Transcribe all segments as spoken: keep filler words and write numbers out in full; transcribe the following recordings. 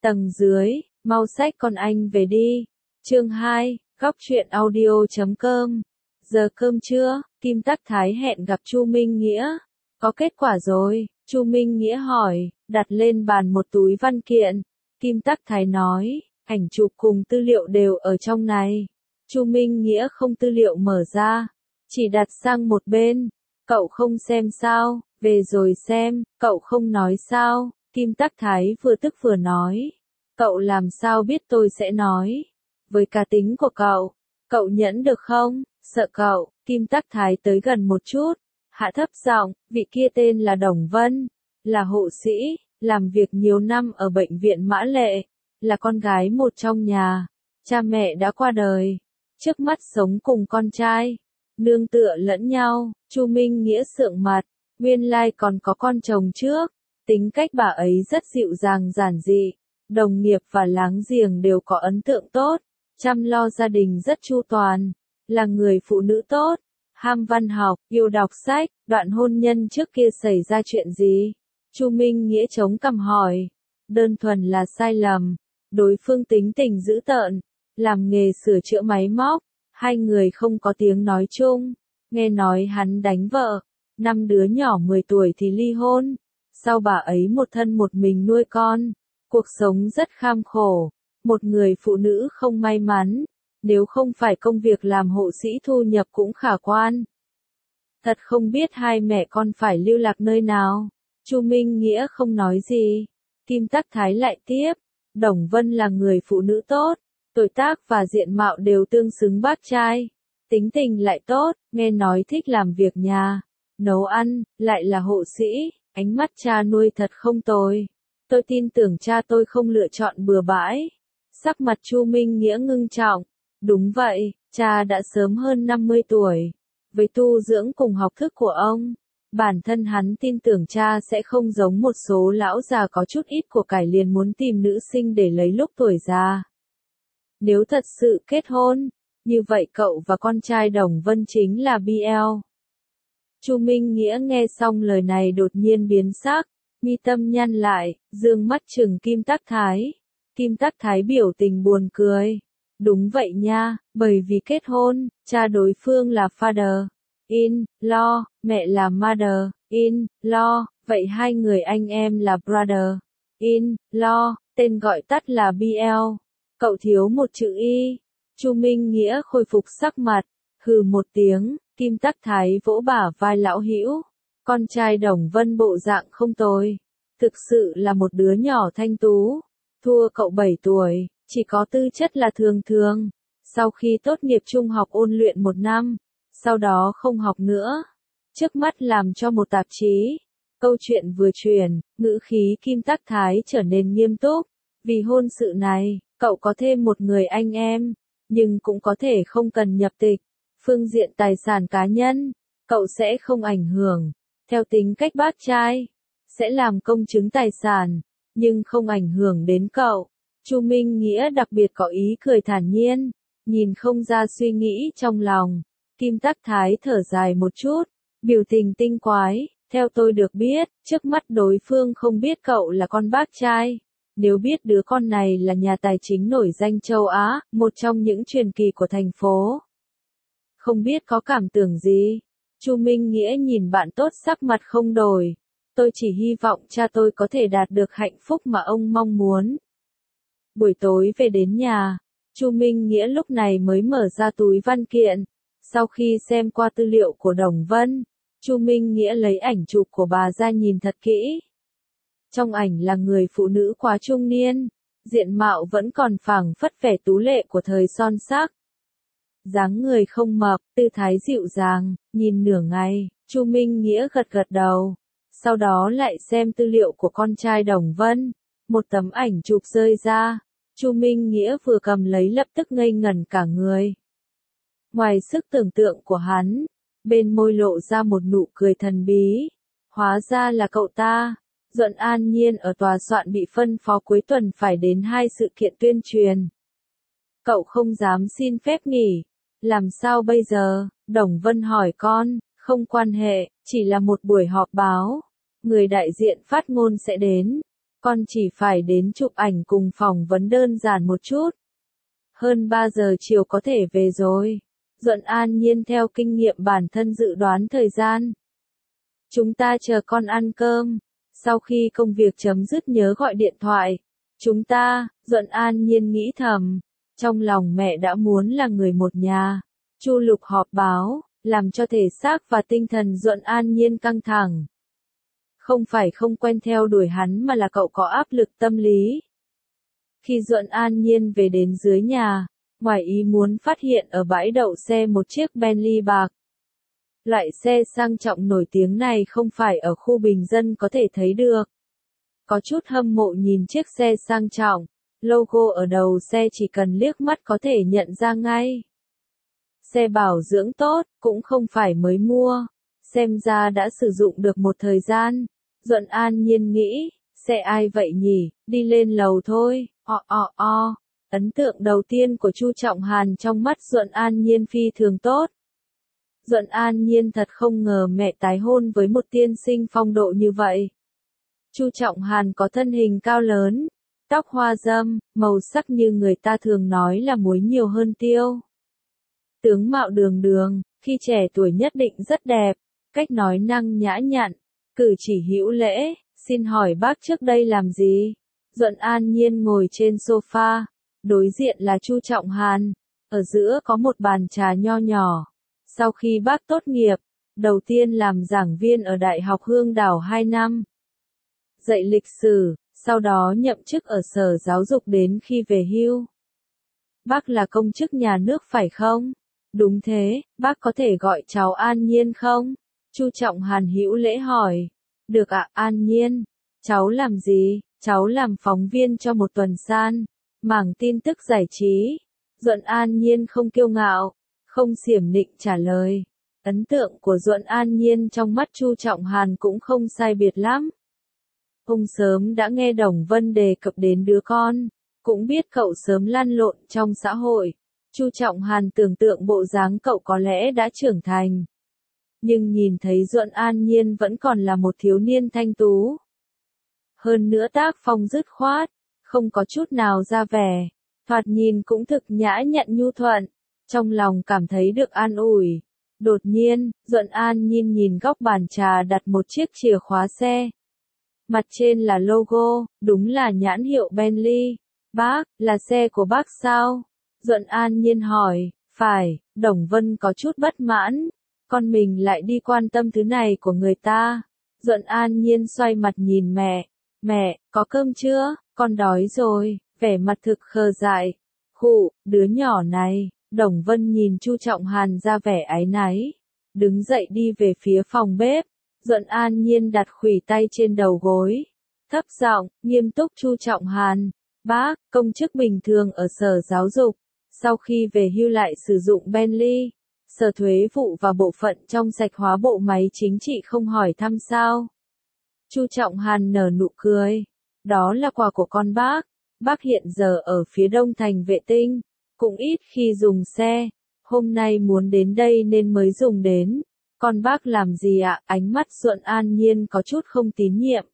Tầng dưới, mau xách con anh về đi. Chương hai, góc truyện audio chấm com. Giờ cơm trưa, Kim Tắc Thái hẹn gặp Chu Minh Nghĩa. Có kết quả rồi, Chu Minh Nghĩa hỏi, đặt lên bàn một túi văn kiện. Kim Tắc Thái nói, ảnh chụp cùng tư liệu đều ở trong này. Chu Minh Nghĩa không tư liệu mở ra, chỉ đặt sang một bên. Cậu không xem sao, về rồi xem, cậu không nói sao. Kim Tắc Thái vừa tức vừa nói, cậu làm sao biết tôi sẽ nói. Với cá tính của cậu, cậu nhẫn được không? Sợ cậu. Kim Tắc Thái tới gần một chút, hạ thấp giọng, vị kia tên là Đồng Vân, là hộ sĩ, làm việc nhiều năm ở bệnh viện Mã Lệ, là con gái một trong nhà, cha mẹ đã qua đời, trước mắt sống cùng con trai, nương tựa lẫn nhau. Chu Minh Nghĩa sượng mặt, nguyên lai còn có con chồng trước, tính cách bà ấy rất dịu dàng giản dị, đồng nghiệp và láng giềng đều có ấn tượng tốt, chăm lo gia đình rất chu toàn, là người phụ nữ tốt, ham văn học, yêu đọc sách. Đoạn hôn nhân trước kia xảy ra chuyện gì? Chu Minh Nghĩa chống cằm hỏi. Đơn thuần là sai lầm, đối phương tính tình dữ tợn, làm nghề sửa chữa máy móc, hai người không có tiếng nói chung, nghe nói hắn đánh vợ, năm đứa nhỏ mười tuổi thì ly hôn, sau bà ấy một thân một mình nuôi con, cuộc sống rất kham khổ, một người phụ nữ không may mắn, nếu không phải công việc làm hộ sĩ thu nhập cũng khả quan. Thật không biết hai mẹ con phải lưu lạc nơi nào. Chu Minh Nghĩa không nói gì. Kim Tắc Thái lại tiếp, Đồng Vân là người phụ nữ tốt, tuổi tác và diện mạo đều tương xứng bác trai, tính tình lại tốt, nghe nói thích làm việc nhà, nấu ăn, lại là hộ sĩ, ánh mắt cha nuôi thật không tồi. Tôi tin tưởng cha tôi không lựa chọn bừa bãi. Sắc mặt Chu Minh Nghĩa ngưng trọng. Đúng vậy, cha đã sớm hơn năm mươi tuổi. Với tu dưỡng cùng học thức của ông, bản thân hắn tin tưởng cha sẽ không giống một số lão già có chút ít của cải liền muốn tìm nữ sinh để lấy lúc tuổi già. Nếu thật sự kết hôn, như vậy cậu và con trai Đồng Vân chính là bê lờ. Chu Minh Nghĩa nghe xong lời này đột nhiên biến sắc, mi tâm nhăn lại, dương mắt trừng Kim Tắc Thái. Kim Tắc Thái biểu tình buồn cười. Đúng vậy nha, bởi vì kết hôn, cha đối phương là father in law, mẹ là mother in law, vậy hai người anh em là brother in law, tên gọi tắt là bê lờ. Cậu thiếu một chữ y. Chu Minh Nghĩa khôi phục sắc mặt, hừ một tiếng. Kim Tắc Thái vỗ bả vai lão hữu. Con trai Đồng Vân bộ dạng không tồi, thực sự là một đứa nhỏ thanh tú, thua cậu bảy tuổi. Chỉ có tư chất là thường thường, sau khi tốt nghiệp trung học ôn luyện một năm, sau đó không học nữa, trước mắt làm cho một tạp chí. Câu chuyện vừa truyền, ngữ khí Kim Tắc Thái trở nên nghiêm túc, vì hôn sự này, cậu có thêm một người anh em, nhưng cũng có thể không cần nhập tịch, phương diện tài sản cá nhân, cậu sẽ không ảnh hưởng, theo tính cách bác trai, sẽ làm công chứng tài sản, nhưng không ảnh hưởng đến cậu. Chu Minh Nghĩa đặc biệt có ý cười thản nhiên, nhìn không ra suy nghĩ trong lòng. Kim Tắc Thái thở dài một chút, biểu tình tinh quái, theo tôi được biết, trước mắt đối phương không biết cậu là con bác trai. Nếu biết đứa con này là nhà tài chính nổi danh châu Á, một trong những truyền kỳ của thành phố, không biết có cảm tưởng gì. Chu Minh Nghĩa nhìn bạn tốt sắc mặt không đổi. Tôi chỉ hy vọng cha tôi có thể đạt được hạnh phúc mà ông mong muốn. Buổi tối về đến nhà, Chu Minh Nghĩa lúc này mới mở ra túi văn kiện. Sau khi xem qua tư liệu của Đồng Vân, Chu Minh Nghĩa lấy ảnh chụp của bà ra nhìn thật kỹ. Trong ảnh là người phụ nữ quá trung niên, diện mạo vẫn còn phảng phất vẻ tú lệ của thời son sắc. Dáng người không mập, tư thái dịu dàng, nhìn nửa ngày, Chu Minh Nghĩa gật gật đầu. Sau đó lại xem tư liệu của con trai Đồng Vân. Một tấm ảnh chụp rơi ra, Chu Minh Nghĩa vừa cầm lấy lập tức ngây ngẩn cả người. Ngoài sức tưởng tượng của hắn, bên môi lộ ra một nụ cười thần bí. Hóa ra là cậu ta. Duận An Nhiên ở tòa soạn bị phân phó cuối tuần phải đến hai sự kiện tuyên truyền. Cậu không dám xin phép nghỉ. Làm sao bây giờ? Đồng Vân hỏi con. Không quan hệ, chỉ là một buổi họp báo. Người đại diện phát ngôn sẽ đến. Con chỉ phải đến chụp ảnh cùng phỏng vấn đơn giản một chút. Hơn ba giờ chiều có thể về rồi. Duẫn an nhiên theo kinh nghiệm bản thân dự đoán thời gian. Chúng ta chờ con ăn cơm. Sau khi công việc chấm dứt nhớ gọi điện thoại. Chúng ta, Duẫn an nhiên nghĩ thầm. Trong lòng mẹ đã muốn là người một nhà. Chu Lục họp báo, làm cho thể xác và tinh thần Duẫn an nhiên căng thẳng. Không phải không quen theo đuổi hắn mà là cậu có áp lực tâm lý. Khi Duẫn an nhiên về đến dưới nhà, ngoài ý muốn phát hiện ở bãi đậu xe một chiếc Bentley bạc. Loại xe sang trọng nổi tiếng này không phải ở khu bình dân có thể thấy được. Có chút hâm mộ nhìn chiếc xe sang trọng, logo ở đầu xe chỉ cần liếc mắt có thể nhận ra ngay. Xe bảo dưỡng tốt, cũng không phải mới mua, xem ra đã sử dụng được một thời gian. Duẫn an nhiên nghĩ, xe ai vậy nhỉ, đi lên lầu thôi, o o o. Ấn tượng đầu tiên của Chu Trọng Hàn trong mắt Duẫn an nhiên phi thường tốt. Duẫn an nhiên thật không ngờ mẹ tái hôn với một tiên sinh phong độ như vậy. Chu Trọng Hàn có thân hình cao lớn, tóc hoa râm, màu sắc như người ta thường nói là muối nhiều hơn tiêu. Tướng mạo đường đường, khi trẻ tuổi nhất định rất đẹp, cách nói năng nhã nhặn, cử chỉ hữu lễ. Xin hỏi bác trước đây làm gì? Duẫn an nhiên ngồi trên sofa, đối diện là Chu Trọng Hàn, ở giữa có một bàn trà nho nhỏ. Sau khi bác tốt nghiệp, đầu tiên làm giảng viên ở Đại học Hương Đảo hai năm. Dạy lịch sử, sau đó nhậm chức ở Sở Giáo dục đến khi về hưu. Bác là công chức nhà nước phải không? Đúng thế, bác có thể gọi cháu An Nhiên không? Chu Trọng Hàn hữu lễ hỏi. Được ạ, An Nhiên. Cháu làm gì? Cháu làm phóng viên cho một tuần san, mảng tin tức giải trí. Duẫn an nhiên không kiêu ngạo, không xiểm nịnh trả lời. Ấn tượng của Duẫn an nhiên trong mắt Chu Trọng Hàn cũng không sai biệt lắm. Ông sớm đã nghe Đồng Vân đề cập đến đứa con, cũng biết cậu sớm lăn lộn trong xã hội. Chu Trọng Hàn tưởng tượng bộ dáng cậu có lẽ đã trưởng thành. Nhưng nhìn thấy Duẫn an nhiên vẫn còn là một thiếu niên thanh tú. Hơn nữa tác phong dứt khoát, không có chút nào ra vẻ, thoạt nhìn cũng thực nhã nhặn nhu thuận, trong lòng cảm thấy được an ủi. Đột nhiên, Duẫn an nhiên nhìn góc bàn trà đặt một chiếc chìa khóa xe. Mặt trên là logo, đúng là nhãn hiệu Bentley. Bác, là xe của bác sao? Duẫn an nhiên hỏi. Phải. Đồng Vân có chút bất mãn, con mình lại đi quan tâm thứ này của người ta. Duẫn an nhiên xoay mặt nhìn mẹ. Mẹ, có cơm chưa? Con đói rồi. Vẻ mặt thực khờ dại. Khụ, đứa nhỏ này. Đồng Vân nhìn Chu Trọng Hàn ra vẻ áy náy, đứng dậy đi về phía phòng bếp. Duẫn an nhiên đặt khuỷu tay trên đầu gối, thấp giọng, nghiêm túc Chu Trọng Hàn. Bác, công chức bình thường ở Sở Giáo dục, sau khi về hưu lại sử dụng Bentley. Sở Thuế vụ và bộ phận trong sạch hóa bộ máy chính trị không hỏi thăm sao? Chu Trọng Hàn nở nụ cười. Đó là quà của con bác. Bác hiện giờ ở phía đông thành vệ tinh, cũng ít khi dùng xe. Hôm nay muốn đến đây nên mới dùng đến. Con bác làm gì ạ? Ánh mắt Duẫn an nhiên có chút không tín nhiệm.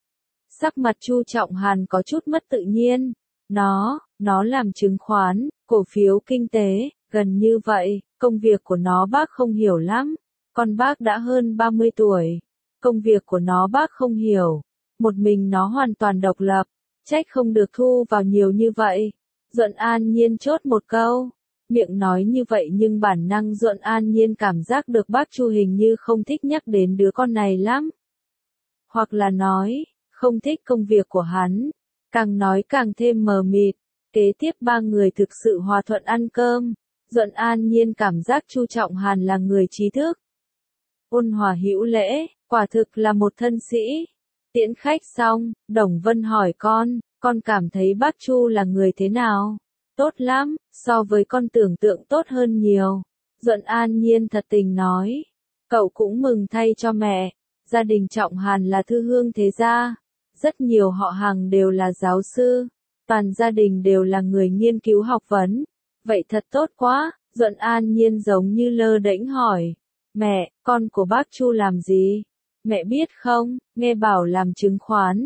Sắc mặt Chu Trọng Hàn có chút mất tự nhiên. Nó, nó làm chứng khoán, cổ phiếu kinh tế, gần như vậy, công việc của nó bác không hiểu lắm. Con bác đã hơn ba mươi tuổi. Công việc của nó bác không hiểu. Một mình nó hoàn toàn độc lập, trách không được thu vào nhiều như vậy. Duẫn an nhiên chốt một câu. Miệng nói như vậy nhưng bản năng Duẫn an nhiên cảm giác được bác Chu hình như không thích nhắc đến đứa con này lắm. Hoặc là nói, không thích công việc của hắn. Càng nói càng thêm mờ mịt. Kế tiếp ba người thực sự hòa thuận ăn cơm. Duẫn an nhiên cảm giác Chu Trọng Hàn là người trí thức, ôn hòa hữu lễ, quả thực là một thân sĩ. Tiễn khách xong, Đồng Vân hỏi con, con cảm thấy bác Chu là người thế nào? Tốt lắm, so với con tưởng tượng tốt hơn nhiều. Duẫn an nhiên thật tình nói. Cậu cũng mừng thay cho mẹ. Gia đình Trọng Hàn là thư hương thế gia. Rất nhiều họ hàng đều là giáo sư. Toàn gia đình đều là người nghiên cứu học vấn. Vậy thật tốt quá. Duẫn an nhiên giống như lơ đễnh hỏi. Mẹ, con của bác Chu làm gì? Mẹ biết không, nghe bảo làm chứng khoán.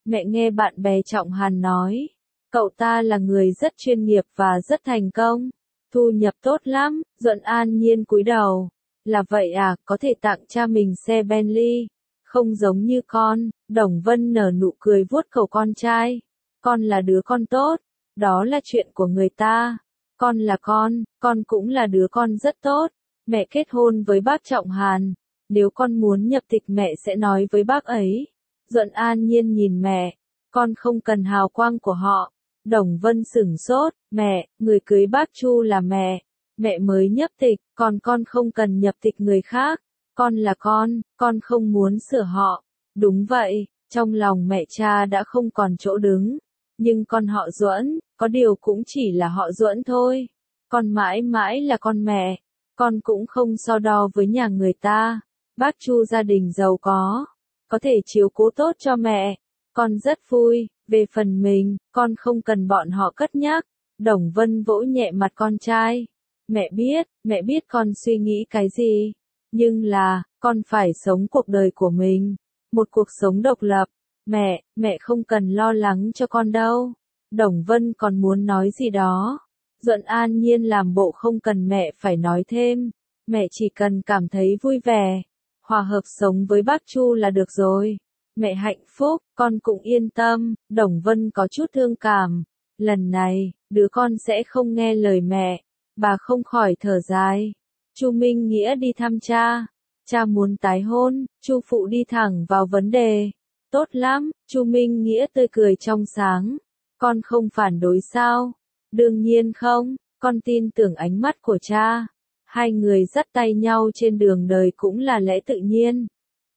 Mẹ nghe bạn bè Trọng Hàn nói, cậu ta là người rất chuyên nghiệp và rất thành công, thu nhập tốt lắm. Duẫn An Nhiên cúi đầu, là vậy à, có thể tặng cha mình xe Bentley, không giống như con. Đồng Vân nở nụ cười vuốt cầu con trai, con là đứa con tốt, đó là chuyện của người ta, con là con, con cũng là đứa con rất tốt. Mẹ kết hôn với bác Trọng Hàn, nếu con muốn nhập tịch mẹ sẽ nói với bác ấy. Duẫn An Nhiên nhìn mẹ, con không cần hào quang của họ. Đồng Vân sửng sốt, mẹ, người cưới bác Chu là mẹ, mẹ mới nhập tịch, còn con không cần nhập tịch người khác, con là con, con không muốn sửa họ. Đúng vậy, trong lòng mẹ cha đã không còn chỗ đứng, nhưng con họ Duẫn, có điều cũng chỉ là họ Duẫn thôi, con mãi mãi là con mẹ, con cũng không so đo với nhà người ta. Bác Chu gia đình giàu có, có thể chiếu cố tốt cho mẹ, con rất vui. Về phần mình, con không cần bọn họ cất nhắc. Đồng Vân vỗ nhẹ mặt con trai. Mẹ biết, mẹ biết con suy nghĩ cái gì. Nhưng là, con phải sống cuộc đời của mình. Một cuộc sống độc lập. Mẹ, mẹ không cần lo lắng cho con đâu. Đồng Vân còn muốn nói gì đó. Duẫn An Nhiên làm bộ không cần mẹ phải nói thêm. Mẹ chỉ cần cảm thấy vui vẻ, hòa hợp sống với bác Chu là được rồi. Mẹ hạnh phúc, con cũng yên tâm. Đồng Vân có chút thương cảm. Lần này, đứa con sẽ không nghe lời mẹ. Bà không khỏi thở dài. Chu Minh Nghĩa đi thăm cha. Cha muốn tái hôn. Chu phụ đi thẳng vào vấn đề. Tốt lắm. Chu Minh Nghĩa tươi cười trong sáng. Con không phản đối sao? Đương nhiên không. Con tin tưởng ánh mắt của cha. Hai người dắt tay nhau trên đường đời cũng là lẽ tự nhiên.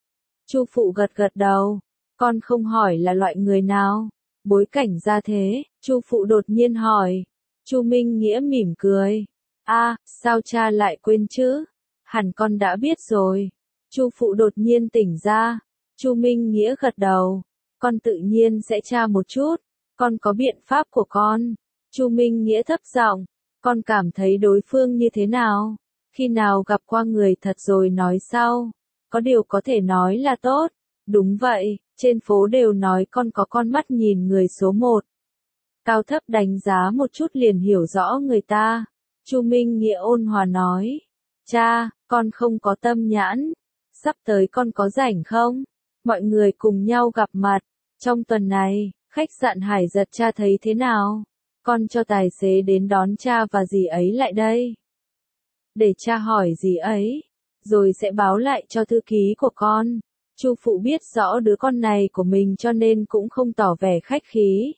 Chu phụ gật gật đầu. Con không hỏi là loại người nào, bối cảnh ra thế. Chu phụ đột nhiên hỏi. Chu Minh Nghĩa mỉm cười. A, à, sao cha lại quên chứ? Hẳn con đã biết rồi. Chu phụ đột nhiên tỉnh ra. Chu Minh Nghĩa gật đầu. Con tự nhiên sẽ tra một chút. Con có biện pháp của con. Chu Minh Nghĩa thấp giọng. Con cảm thấy đối phương như thế nào? Khi nào gặp qua người thật rồi nói sau. Có điều có thể nói là tốt. Đúng vậy, trên phố đều nói con có con mắt nhìn người số một. Cao thấp đánh giá một chút liền hiểu rõ người ta. Chu Minh Nghĩa ôn hòa nói. Cha, con không có tâm nhãn. Sắp tới con có rảnh không? Mọi người cùng nhau gặp mặt. Trong tuần này, khách sạn Hải Giật cha thấy thế nào? Con cho tài xế đến đón cha và dì ấy lại đây. Để cha hỏi dì ấy, rồi sẽ báo lại cho thư ký của con. Chu phụ biết rõ đứa con này của mình cho nên cũng không tỏ vẻ khách khí.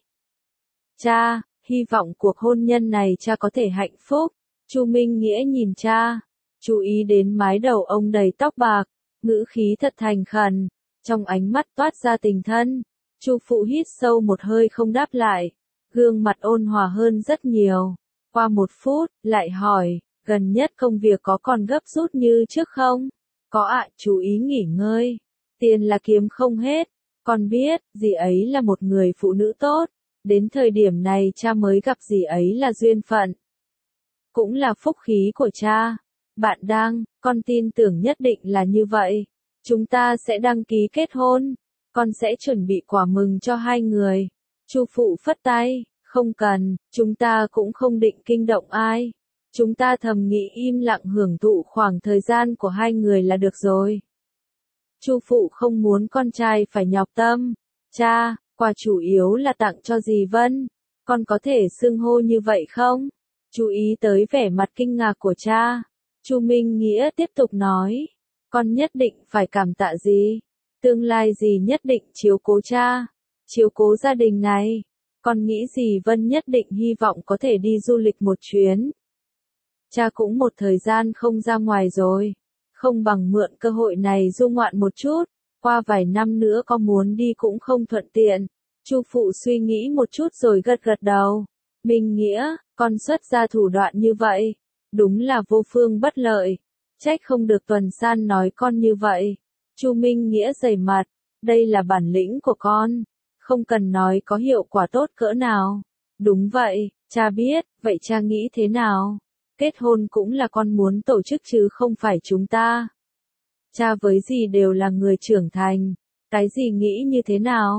Cha, hy vọng cuộc hôn nhân này cha có thể hạnh phúc. Chu Minh Nghĩa nhìn cha, chú ý đến mái đầu ông đầy tóc bạc, ngữ khí thật thành khẩn, trong ánh mắt toát ra tình thân. Chu phụ hít sâu một hơi không đáp lại, gương mặt ôn hòa hơn rất nhiều. Qua một phút, lại hỏi, gần nhất công việc có còn gấp rút như trước không? Có ạ, chú ý nghỉ ngơi. Tiền là kiếm không hết. Con biết, dì ấy là một người phụ nữ tốt. Đến thời điểm này cha mới gặp dì ấy là duyên phận. Cũng là phúc khí của cha. Bạn đang, con tin tưởng nhất định là như vậy. Chúng ta sẽ đăng ký kết hôn. Con sẽ chuẩn bị quà mừng cho hai người. Chu phụ phất tay, không cần, chúng ta cũng không định kinh động ai. Chúng ta thầm nghĩ im lặng hưởng thụ khoảng thời gian của hai người là được rồi. Chu phụ không muốn con trai phải nhọc tâm. Cha, quà chủ yếu là tặng cho dì Vân. Con có thể xưng hô như vậy không? Chú ý tới vẻ mặt kinh ngạc của cha. Chu Minh Nghĩa tiếp tục nói. Con nhất định phải cảm tạ dì. Tương lai dì nhất định chiếu cố cha. Chiếu cố gia đình này. Con nghĩ dì Vân nhất định hy vọng có thể đi du lịch một chuyến. Cha cũng một thời gian không ra ngoài rồi. Không bằng mượn cơ hội này du ngoạn một chút. Qua vài năm nữa có muốn đi cũng không thuận tiện. Chu phụ suy nghĩ một chút rồi gật gật đầu. Minh Nghĩa, con xuất ra thủ đoạn như vậy. Đúng là vô phương bất lợi. Trách không được Tuần San nói con như vậy. Chu Minh Nghĩa dày mặt. Đây là bản lĩnh của con. Không cần nói có hiệu quả tốt cỡ nào. Đúng vậy, cha biết, vậy cha nghĩ thế nào? Kết hôn cũng là con muốn tổ chức chứ không phải chúng ta. Cha với dì đều là người trưởng thành. Cái gì nghĩ như thế nào?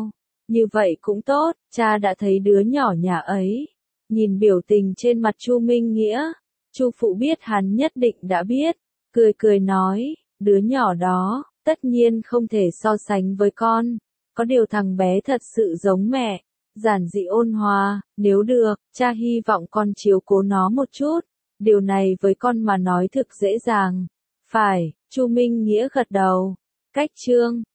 Như vậy cũng tốt, cha đã thấy đứa nhỏ nhà ấy. Nhìn biểu tình trên mặt Chu Minh Nghĩa, Chu phụ biết hắn nhất định đã biết, cười cười nói, đứa nhỏ đó, tất nhiên không thể so sánh với con, có điều thằng bé thật sự giống mẹ, giản dị ôn hòa, nếu được, cha hy vọng con chiếu cố nó một chút, điều này với con mà nói thực dễ dàng. Phải, Chu Minh Nghĩa gật đầu. Cách chương